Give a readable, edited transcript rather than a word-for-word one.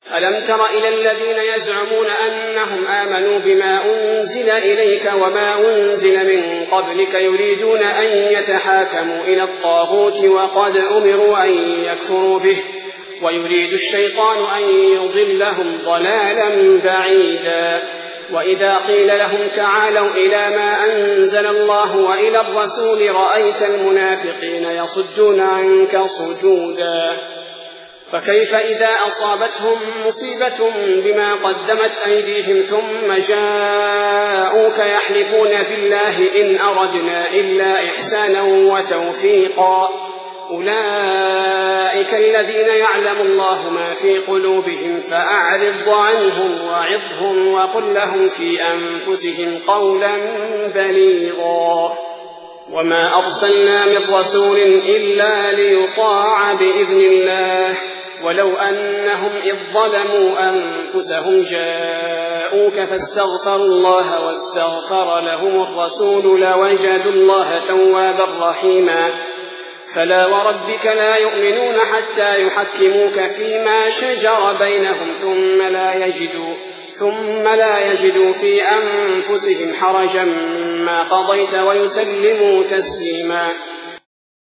ألم تر إلى الذين يزعمون أنهم آمنوا بما أنزل إليك وما أنزل من قبلك يريدون أن يتحاكموا إلى الطاغوت وقد أمروا أن يكفروا به ويريد الشيطان أن يضلهم ضلالا بعيدا وإذا قيل لهم تعالوا إلى ما أنزل الله وإلى الرسول رأيت المنافقين يصدون عنك صدودا فكيف إذا أصابتهم مصيبة بما قدمت أيديهم ثم جاءوك يحلفون بالله إن أردنا إلا إحسانا وتوفيقا أولئك الذين يعلم الله ما في قلوبهم فأعرض عنهم وعظهم وقل لهم في أنفسهم قولا بليغا وما أرسلنا من رسول إلا ليطاع بإذن الله ولو أنهم إذ ظلموا أنفسهم جاءوك فاستغفروا الله واستغفر لهم الرسول لوجدوا الله توابا رحيما فلا وربك لا يؤمنون حتى يحكموك فيما شجر بينهم ثم لا يجدوا في أنفسهم حرجا مما قضيت ويسلموا تسليما